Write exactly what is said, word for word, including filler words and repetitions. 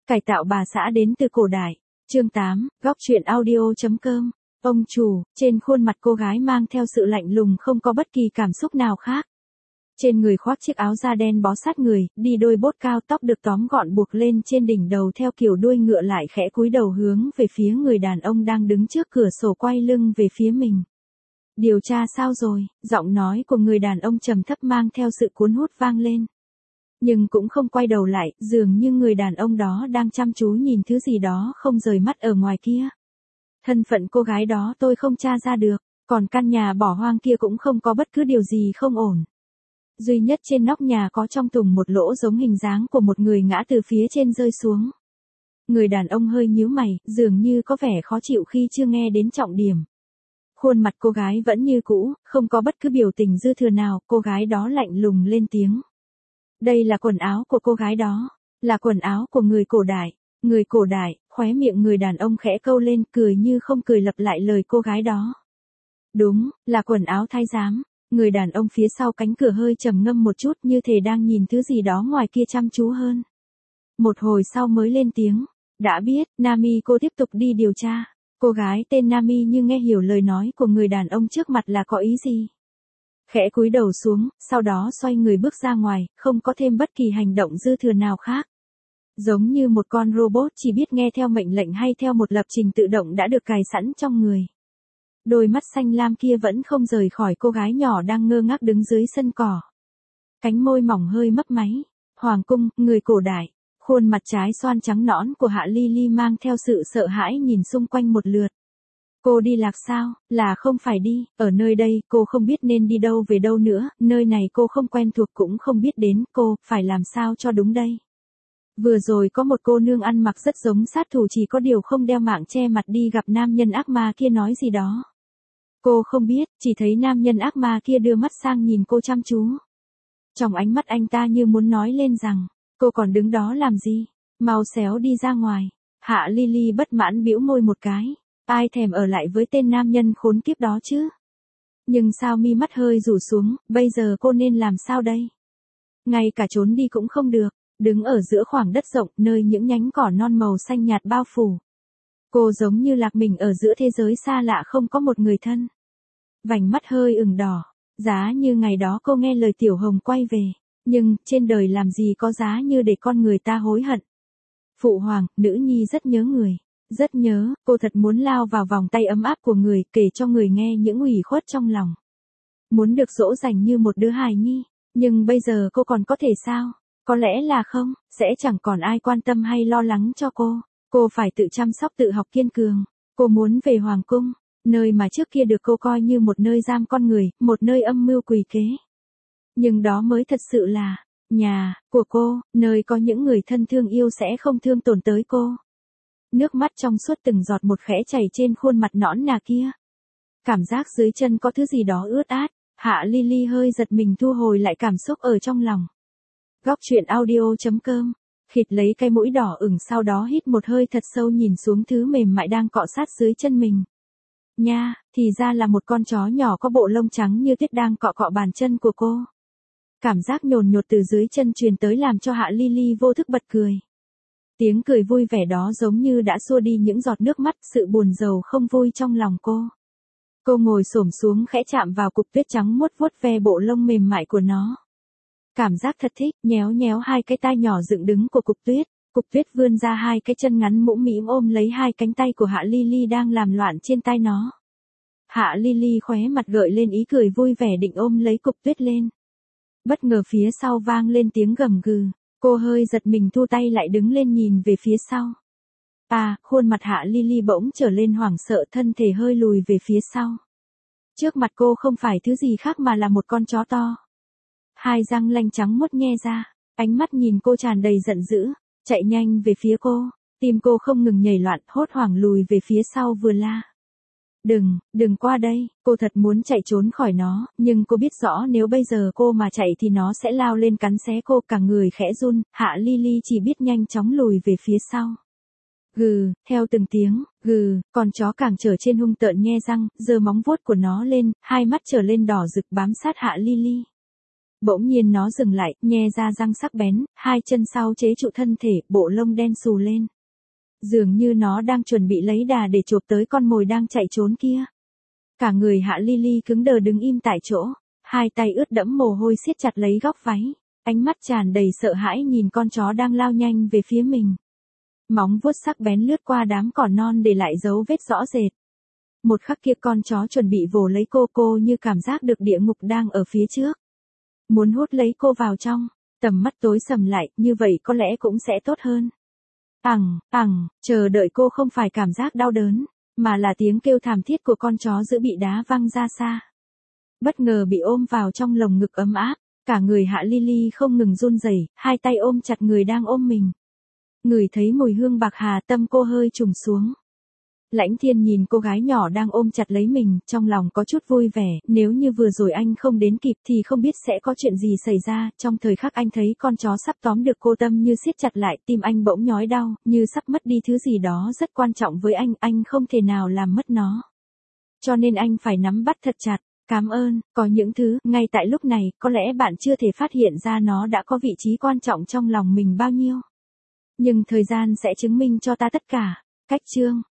Cải tạo bà xã đến từ cổ đại. Chương tám, góc truyện audio.com. Ông chủ, trên khuôn mặt cô gái mang theo sự lạnh lùng không có bất kỳ cảm xúc nào khác. Trên người khoác chiếc áo da đen bó sát người, đi đôi bốt cao, tóc được tóm gọn buộc lên trên đỉnh đầu theo kiểu đuôi ngựa, lại khẽ cúi đầu hướng về phía người đàn ông đang đứng trước cửa sổ quay lưng về phía mình. Điều tra sao rồi? Giọng nói của người đàn ông trầm thấp mang theo sự cuốn hút vang lên. Nhưng cũng không quay đầu lại, dường như người đàn ông đó đang chăm chú nhìn thứ gì đó không rời mắt ở ngoài kia. Thân phận cô gái đó tôi không tra ra được, còn căn nhà bỏ hoang kia cũng không có bất cứ điều gì không ổn. Duy nhất trên nóc nhà có trong tùng một lỗ giống hình dáng của một người ngã từ phía trên rơi xuống. Người đàn ông hơi nhíu mày, dường như có vẻ khó chịu khi chưa nghe đến trọng điểm. Khuôn mặt cô gái vẫn như cũ, không có bất cứ biểu tình dư thừa nào, cô gái đó lạnh lùng lên tiếng. Đây là quần áo của cô gái đó, là quần áo của người cổ đại. Người cổ đại, khóe miệng người đàn ông khẽ câu lên, cười như không cười lặp lại lời cô gái đó. Đúng, là quần áo thái giám. Người đàn ông phía sau cánh cửa hơi trầm ngâm một chút, như thể đang nhìn thứ gì đó ngoài kia chăm chú hơn. Một hồi sau mới lên tiếng. Đã biết, Nami, cô tiếp tục đi điều tra. Cô gái tên Nami như nghe hiểu lời nói của người đàn ông trước mặt là có ý gì. Khẽ cúi đầu xuống, sau đó xoay người bước ra ngoài, không có thêm bất kỳ hành động dư thừa nào khác. Giống như một con robot chỉ biết nghe theo mệnh lệnh hay theo một lập trình tự động đã được cài sẵn trong người. Đôi mắt xanh lam kia vẫn không rời khỏi cô gái nhỏ đang ngơ ngác đứng dưới sân cỏ. Cánh môi mỏng hơi mấp máy. Hoàng cung, người cổ đại. Khuôn mặt trái xoan trắng nõn của Hạ Ly Ly mang theo sự sợ hãi nhìn xung quanh một lượt. Cô đi lạc sao? Là không phải đi, ở nơi đây, cô không biết nên đi đâu về đâu nữa, nơi này cô không quen thuộc cũng không biết đến, cô, phải làm sao cho đúng đây. Vừa rồi có một cô nương ăn mặc rất giống sát thủ, chỉ có điều không đeo mạng che mặt đi gặp nam nhân ác ma kia nói gì đó. Cô không biết, chỉ thấy nam nhân ác ma kia đưa mắt sang nhìn cô chăm chú. Trong ánh mắt anh ta như muốn nói lên rằng, cô còn đứng đó làm gì, mau xéo đi ra ngoài. Hạ Ly Ly bất mãn bĩu môi một cái. Ai thèm ở lại với tên nam nhân khốn kiếp đó chứ? Nhưng sao mi mắt hơi rủ xuống, bây giờ cô nên làm sao đây? Ngay cả trốn đi cũng không được, đứng ở giữa khoảng đất rộng, nơi những nhánh cỏ non màu xanh nhạt bao phủ. Cô giống như lạc mình ở giữa thế giới xa lạ, không có một người thân. Vành mắt hơi ửng đỏ, giá như ngày đó cô nghe lời Tiểu Hồng quay về, nhưng trên đời làm gì có giá như để con người ta hối hận. Phụ hoàng, nữ nhi rất nhớ người. Rất nhớ, cô thật muốn lao vào vòng tay ấm áp của người, kể cho người nghe những ủy khuất trong lòng. Muốn được dỗ dành như một đứa hài nhi, nhưng bây giờ cô còn có thể sao? Có lẽ là không, sẽ chẳng còn ai quan tâm hay lo lắng cho cô. Cô phải tự chăm sóc, tự học kiên cường. Cô muốn về hoàng cung, nơi mà trước kia được cô coi như một nơi giam con người, một nơi âm mưu quỷ kế. Nhưng đó mới thật sự là nhà của cô, nơi có những người thân thương yêu sẽ không thương tổn tới cô. Nước mắt trong suốt từng giọt một khẽ chảy trên khuôn mặt nõn nà kia. Cảm giác dưới chân có thứ gì đó ướt át. Hạ Ly Ly hơi giật mình thu hồi lại cảm xúc ở trong lòng. Góc truyện audio.com. Khịt lấy cái mũi đỏ ửng, sau đó hít một hơi thật sâu nhìn xuống thứ mềm mại đang cọ sát dưới chân mình. Nha, thì ra là một con chó nhỏ có bộ lông trắng như tuyết đang cọ cọ bàn chân của cô. Cảm giác nhồn nhột từ dưới chân truyền tới làm cho Hạ Ly Ly vô thức bật cười. Tiếng cười vui vẻ đó giống như đã xua đi những giọt nước mắt, sự buồn rầu không vui trong lòng cô. Cô ngồi xổm xuống khẽ chạm vào cục tuyết trắng, vuốt vuốt ve bộ lông mềm mại của nó. Cảm giác thật thích, nhéo nhéo hai cái tai nhỏ dựng đứng của cục tuyết. Cục tuyết vươn ra hai cái chân ngắn mũm mĩm ôm lấy hai cánh tay của Hạ Ly Ly đang làm loạn trên tai nó. Hạ Ly Ly khóe mặt gợi lên ý cười vui vẻ định ôm lấy cục tuyết lên. Bất ngờ phía sau vang lên tiếng gầm gừ. Cô hơi giật mình thu tay lại, đứng lên nhìn về phía sau. À, khuôn mặt Hạ Ly Ly bỗng trở lên hoảng sợ, thân thể hơi lùi về phía sau. Trước mặt cô không phải thứ gì khác mà là một con chó to. Hai răng lanh trắng muốt nhe ra, ánh mắt nhìn cô tràn đầy giận dữ, chạy nhanh về phía cô. Tim cô không ngừng nhảy loạn, hốt hoảng lùi về phía sau vừa la. Đừng, đừng qua đây, cô thật muốn chạy trốn khỏi nó, nhưng cô biết rõ nếu bây giờ cô mà chạy thì nó sẽ lao lên cắn xé cô, cả người khẽ run. Hạ Ly Ly chỉ biết nhanh chóng lùi về phía sau. Gừ, theo từng tiếng, gừ, con chó càng trở trên hung tợn nhe răng, giơ móng vuốt của nó lên, hai mắt trở lên đỏ rực bám sát Hạ Ly Ly. Bỗng nhiên nó dừng lại, nhe ra răng sắc bén, hai chân sau chế trụ thân thể, bộ lông đen xù lên. Dường như nó đang chuẩn bị lấy đà để chộp tới con mồi đang chạy trốn kia. Cả người Hạ Lily cứng đờ đứng im tại chỗ, hai tay ướt đẫm mồ hôi siết chặt lấy góc váy, ánh mắt tràn đầy sợ hãi nhìn con chó đang lao nhanh về phía mình. Móng vuốt sắc bén lướt qua đám cỏ non để lại dấu vết rõ rệt. Một khắc kia con chó chuẩn bị vồ lấy cô cô như cảm giác được địa ngục đang ở phía trước. Muốn hút lấy cô vào trong, tầm mắt tối sầm lại, như vậy có lẽ cũng sẽ tốt hơn. Ẳng, ẳng, chờ đợi cô không phải cảm giác đau đớn, mà là tiếng kêu thảm thiết của con chó dữ bị đá văng ra xa. Bất ngờ bị ôm vào trong lồng ngực ấm áp, cả người Hạ Lily không ngừng run rẩy, hai tay ôm chặt người đang ôm mình. Ngửi thấy mùi hương bạc hà, tâm cô hơi trùng xuống. Lãnh Thiên nhìn cô gái nhỏ đang ôm chặt lấy mình, trong lòng có chút vui vẻ, nếu như vừa rồi anh không đến kịp thì không biết sẽ có chuyện gì xảy ra, trong thời khắc anh thấy con chó sắp tóm được cô, tâm như siết chặt lại, tim anh bỗng nhói đau, như sắp mất đi thứ gì đó rất quan trọng với anh, anh không thể nào làm mất nó. Cho nên anh phải nắm bắt thật chặt. Cảm ơn, có những thứ, ngay tại lúc này, có lẽ bạn chưa thể phát hiện ra nó đã có vị trí quan trọng trong lòng mình bao nhiêu. Nhưng thời gian sẽ chứng minh cho ta tất cả. Cách chương